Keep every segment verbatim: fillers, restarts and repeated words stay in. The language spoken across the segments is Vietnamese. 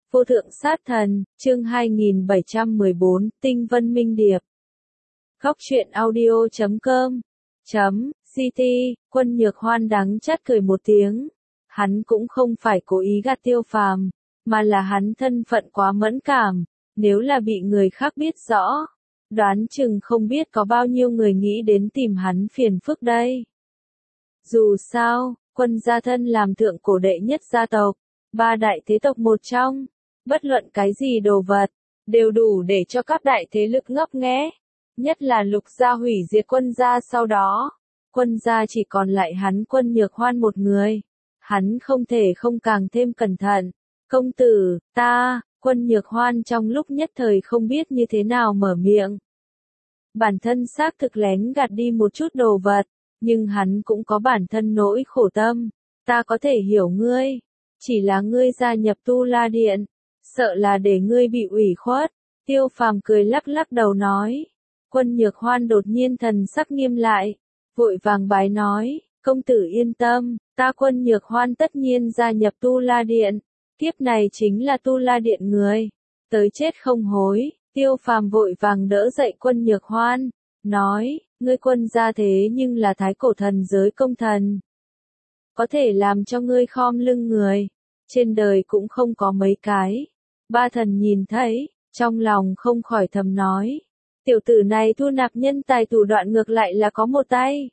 Vô thượng sát thần, chương hai nghìn bảy trăm mười bốn, Tinh Vân Minh Điệp. Góc truyện audio chấm com chấm ct, Quân Nhược Hoan đắng chát cười một tiếng. Hắn cũng không phải cố ý gạt Tiêu Phàm, mà là hắn thân phận quá mẫn cảm, nếu là bị người khác biết rõ, đoán chừng không biết có bao nhiêu người nghĩ đến tìm hắn phiền phức đây. Dù sao, Quân gia thân làm thượng cổ đệ nhất gia tộc, ba đại thế tộc một trong, bất luận cái gì đồ vật, đều đủ để cho các đại thế lực ngấp nghé. Nhất là Lục gia hủy diệt Quân gia sau đó, Quân gia chỉ còn lại hắn Quân Nhược Hoan một người. Hắn không thể không càng thêm cẩn thận. Công tử, ta, Quân Nhược Hoan trong lúc nhất thời không biết như thế nào mở miệng. Bản thân xác thực lén gạt đi một chút đồ vật, nhưng hắn cũng có bản thân nỗi khổ tâm. Ta có thể hiểu ngươi, chỉ là ngươi gia nhập Tu La Điện, sợ là để ngươi bị ủy khuất. Tiêu Phàm cười lắc lắc đầu nói. Quân Nhược Hoan đột nhiên thần sắc nghiêm lại, vội vàng bái nói, công tử yên tâm, ta Quân Nhược Hoan tất nhiên gia nhập Tu La Điện, kiếp này chính là Tu La Điện người, tới chết không hối. Tiêu Phàm vội vàng đỡ dậy Quân Nhược Hoan, nói, ngươi Quân gia thế nhưng là thái cổ thần giới công thần, có thể làm cho ngươi khom lưng người, trên đời cũng không có mấy cái. Ba thần nhìn thấy, trong lòng không khỏi thầm nói, tiểu tử này thu nạp nhân tài thủ đoạn ngược lại là có một tay.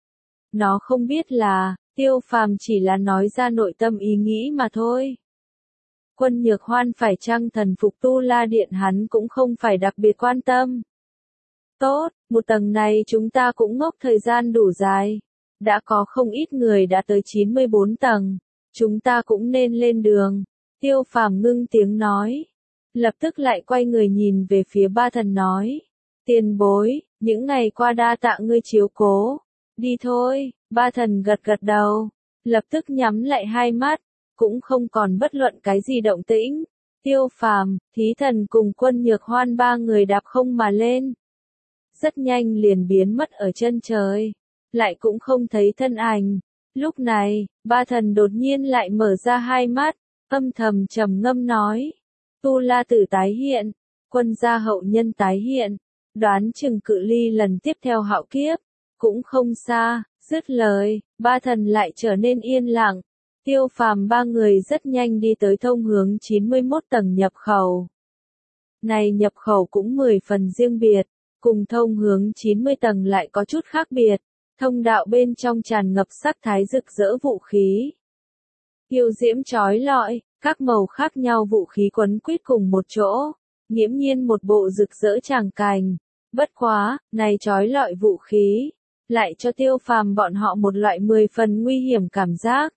Nó không biết là, Tiêu Phàm chỉ là nói ra nội tâm ý nghĩ mà thôi. Quân Nhược Hoan phải chăng thần phục Tu La Điện hắn cũng không phải đặc biệt quan tâm. Tốt, một tầng này chúng ta cũng ngốc thời gian đủ dài. Đã có không ít người đã tới chín mươi bốn tầng, chúng ta cũng nên lên đường. Tiêu Phàm ngưng tiếng nói. Lập tức lại quay người nhìn về phía ba thần nói. Tiền bối, những ngày qua đa tạ ngươi chiếu cố. Đi thôi, ba thần gật gật đầu. Lập tức nhắm lại hai mắt, cũng không còn bất luận cái gì động tĩnh. Tiêu Phàm, Thí Thần cùng Quân Nhược Hoan ba người đạp không mà lên. Rất nhanh liền biến mất ở chân trời. Lại cũng không thấy thân ảnh. Lúc này, ba thần đột nhiên lại mở ra hai mắt, âm thầm trầm ngâm nói. Tu La tử tái hiện, Quân gia hậu nhân tái hiện, đoán chừng cự ly lần tiếp theo hạo kiếp, cũng không xa. Dứt lời, ba thần lại trở nên yên lặng. Tiêu Phàm ba người rất nhanh đi tới thông hướng chín mươi mốt tầng nhập khẩu. Này nhập khẩu cũng mười phần riêng biệt, cùng thông hướng chín mươi tầng lại có chút khác biệt. Thông đạo bên trong tràn ngập sắc thái rực rỡ vũ khí. Yêu diễm chói lọi, các màu khác nhau vũ khí quấn quýt cùng một chỗ, nghiễm nhiên một bộ rực rỡ tràng cảnh. Bất quá, này chói lọi vũ khí, lại cho Tiêu Phàm bọn họ một loại mười phần nguy hiểm cảm giác.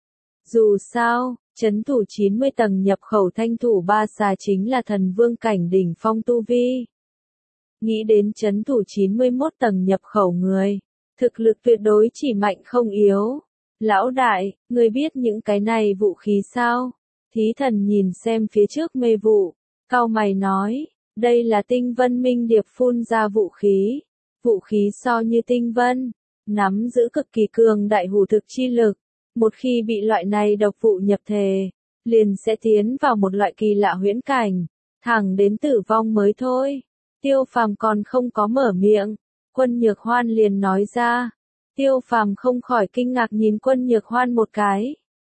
Dù sao, trấn thủ chín mươi tầng nhập khẩu thanh thủ ba xà chính là thần vương cảnh đỉnh phong tu vi. Nghĩ đến trấn thủ chín mươi mốt tầng nhập khẩu người, thực lực tuyệt đối chỉ mạnh không yếu. Lão đại, người biết những cái này vũ khí sao? Thí Thần nhìn xem phía trước mê vụ, cau mày nói, đây là Tinh Vân Minh Điệp phun ra vũ khí. Vũ khí so như tinh vân, nắm giữ cực kỳ cường đại hủ thực chi lực. Một khi bị loại này độc vụ nhập thể, liền sẽ tiến vào một loại kỳ lạ huyễn cảnh, thẳng đến tử vong mới thôi. Tiêu Phàm còn không có mở miệng, Quân Nhược Hoan liền nói ra. Tiêu Phàm không khỏi kinh ngạc nhìn Quân Nhược Hoan một cái.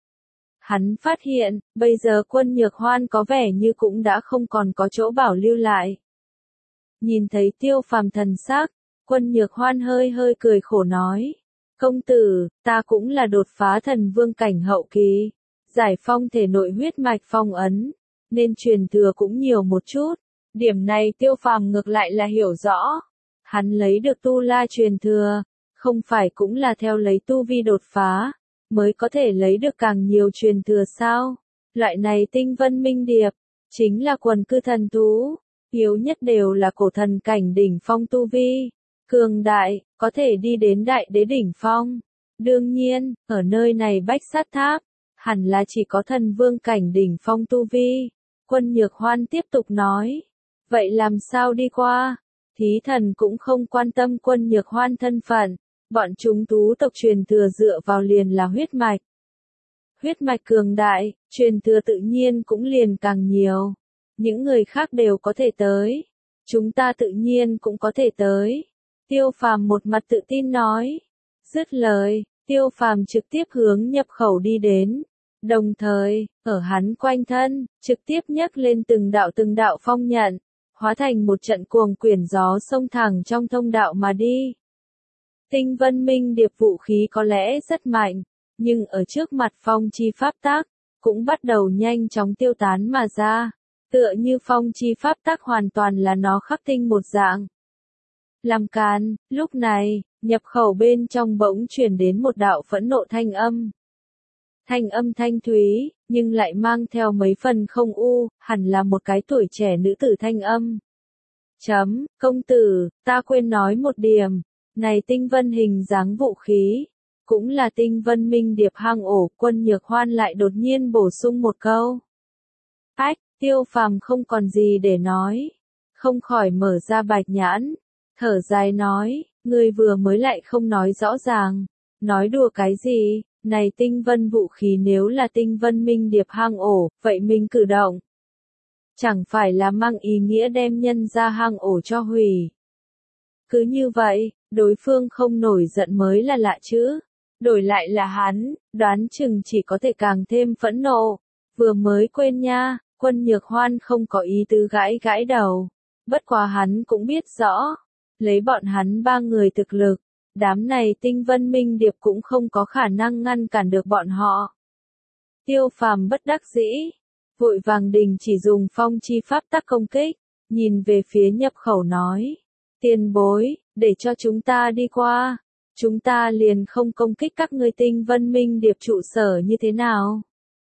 Hắn phát hiện, bây giờ Quân Nhược Hoan có vẻ như cũng đã không còn có chỗ bảo lưu lại. Nhìn thấy Tiêu Phàm thần sắc, Quân Nhược Hoan hơi hơi cười khổ nói. Công tử, ta cũng là đột phá thần vương cảnh hậu kỳ, giải phong thể nội huyết mạch phong ấn, nên truyền thừa cũng nhiều một chút. Điểm này Tiêu Phàm ngược lại là hiểu rõ. Hắn lấy được Tu La truyền thừa, không phải cũng là theo lấy tu vi đột phá, mới có thể lấy được càng nhiều truyền thừa sao? Loại này Tinh Vân Minh Điệp, chính là quần cư thần thú, yếu nhất đều là cổ thần cảnh đỉnh phong tu vi. Cường đại, có thể đi đến đại đế đỉnh phong. Đương nhiên, ở nơi này Bách Sát Tháp, hẳn là chỉ có thần vương cảnh đỉnh phong tu vi. Quân Nhược Hoan tiếp tục nói. Vậy làm sao đi qua? Thí Thần cũng không quan tâm Quân Nhược Hoan thân phận. Bọn chúng thú tộc truyền thừa dựa vào liền là huyết mạch. Huyết mạch cường đại, truyền thừa tự nhiên cũng liền càng nhiều. Những người khác đều có thể tới. Chúng ta tự nhiên cũng có thể tới. Tiêu Phàm một mặt tự tin nói. Dứt lời, Tiêu Phàm trực tiếp hướng nhập khẩu đi đến. Đồng thời, ở hắn quanh thân, trực tiếp nhấc lên từng đạo từng đạo phong nhận, hóa thành một trận cuồng quyển gió xông thẳng trong thông đạo mà đi. Tinh Vân Minh Điệp vũ khí có lẽ rất mạnh, nhưng ở trước mặt phong chi pháp tắc, cũng bắt đầu nhanh chóng tiêu tán mà ra, tựa như phong chi pháp tắc hoàn toàn là nó khắc tinh một dạng. Làm càn, lúc này, nhập khẩu bên trong bỗng truyền đến một đạo phẫn nộ thanh âm. Thanh âm thanh thúy, nhưng lại mang theo mấy phần không u, hẳn là một cái tuổi trẻ nữ tử thanh âm. Chấm, công tử, ta quên nói một điểm, này tinh vân hình dáng vũ khí, cũng là tinh vân minh điệp hang ổ. Quân Nhược Hoan lại đột nhiên bổ sung một câu. Ách, Tiêu Phàm không còn gì để nói, không khỏi mở ra bạch nhãn, thở dài nói, ngươi vừa mới lại không nói rõ ràng, nói đùa cái gì, này tinh vân vũ khí nếu là tinh vân minh điệp hang ổ, vậy mình cử động. Chẳng phải là mang ý nghĩa đem nhân ra hang ổ cho hủy. Cứ như vậy, đối phương không nổi giận mới là lạ chứ. Đổi lại là hắn, đoán chừng chỉ có thể càng thêm phẫn nộ. Vừa mới quên nha, Quân Nhược Hoan không có ý tứ gãi gãi đầu. Bất quá hắn cũng biết rõ, lấy bọn hắn ba người thực lực, đám này tinh vân minh điệp cũng không có khả năng ngăn cản được bọn họ. Tiêu Phàm bất đắc dĩ, vội vàng đình chỉ dùng phong chi pháp tắc công kích, nhìn về phía nhập khẩu nói. Tiền bối, để cho chúng ta đi qua, chúng ta liền không công kích các ngươi tinh vân minh điệp trụ sở như thế nào.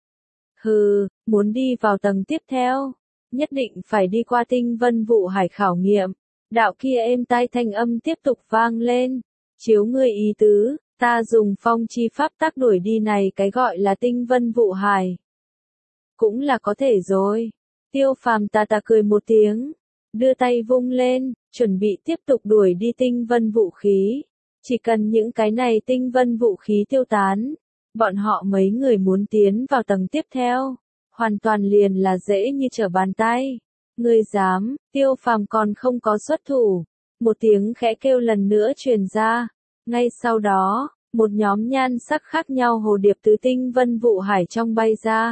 Hừ, muốn đi vào tầng tiếp theo, nhất định phải đi qua tinh vân vụ hải khảo nghiệm. Đạo kia êm tai thanh âm tiếp tục vang lên. Chiếu ngươi ý tứ, ta dùng phong chi pháp tắc đuổi đi này cái gọi là tinh vân vụ hải. Cũng là có thể rồi. Tiêu Phàm ta ta cười một tiếng, đưa tay vung lên, chuẩn bị tiếp tục đuổi đi tinh vân vũ khí. Chỉ cần những cái này tinh vân vũ khí tiêu tán, bọn họ mấy người muốn tiến vào tầng tiếp theo, hoàn toàn liền là dễ như trở bàn tay. Ngươi dám, Tiêu Phàm còn không có xuất thủ. Một tiếng khẽ kêu lần nữa truyền ra. Ngay sau đó, một nhóm nhan sắc khác nhau hồ điệp từ tinh vân vụ hải trong bay ra.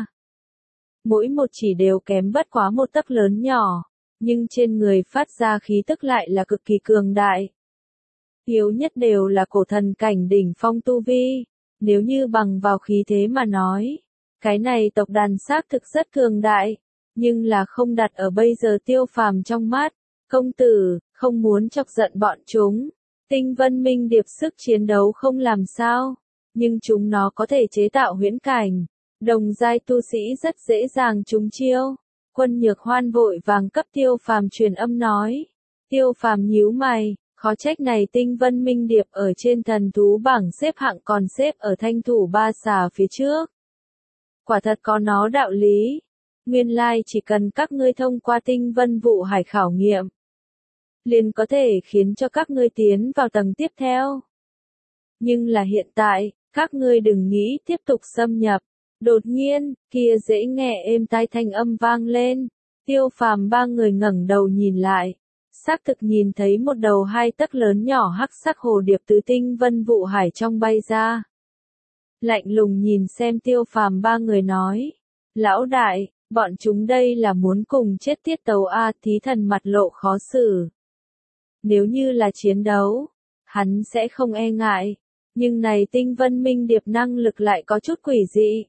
Mỗi một chỉ đều kém bất quá một tấc lớn nhỏ, nhưng trên người phát ra khí tức lại là cực kỳ cường đại. Yếu nhất đều là cổ thần cảnh đỉnh phong tu vi, nếu như bằng vào khí thế mà nói, cái này tộc đàn xác thực rất cường đại, nhưng là không đặt ở bây giờ Tiêu Phàm trong mắt. Công tử, không muốn chọc giận bọn chúng. Tinh vân minh điệp sức chiến đấu không làm sao, nhưng chúng nó có thể chế tạo huyễn cảnh. Đồng giai tu sĩ rất dễ dàng trúng chiêu. Quân Nhược Hoan vội vàng cấp Tiêu Phàm truyền âm nói. Tiêu Phàm nhíu mày, khó trách này tinh vân minh điệp ở trên thần thú bảng xếp hạng còn xếp ở thanh thủ ba xà phía trước. Quả thật có nó đạo lý. Nguyên lai chỉ cần các ngươi thông qua tinh vân vụ hải khảo nghiệm, liền có thể khiến cho các ngươi tiến vào tầng tiếp theo. Nhưng là hiện tại, các ngươi đừng nghĩ tiếp tục xâm nhập. Đột nhiên, kia dễ nghe êm tai thanh âm vang lên. Tiêu Phàm ba người ngẩng đầu nhìn lại, xác thực nhìn thấy một đầu hai tấc lớn nhỏ hắc sắc hồ điệp từ tinh vân vụ hải trong bay ra. Lạnh lùng nhìn xem Tiêu Phàm ba người nói. Lão đại, bọn chúng đây là muốn cùng chết tiết tấu a. Thí thần mặt lộ khó xử. Nếu như là chiến đấu, hắn sẽ không e ngại, nhưng này tinh vân minh điệp năng lực lại có chút quỷ dị.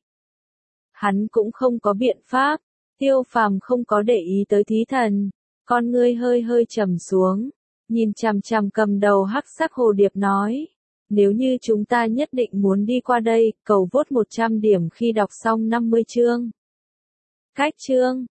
Hắn cũng không có biện pháp. Tiêu Phàm không có để ý tới thí thần, con ngươi hơi hơi trầm xuống, nhìn chằm chằm cầm đầu hắc sắc hồ điệp nói. Nếu như chúng ta nhất định muốn đi qua đây, cầu vote một trăm điểm khi đọc xong năm mươi chương. Cách chương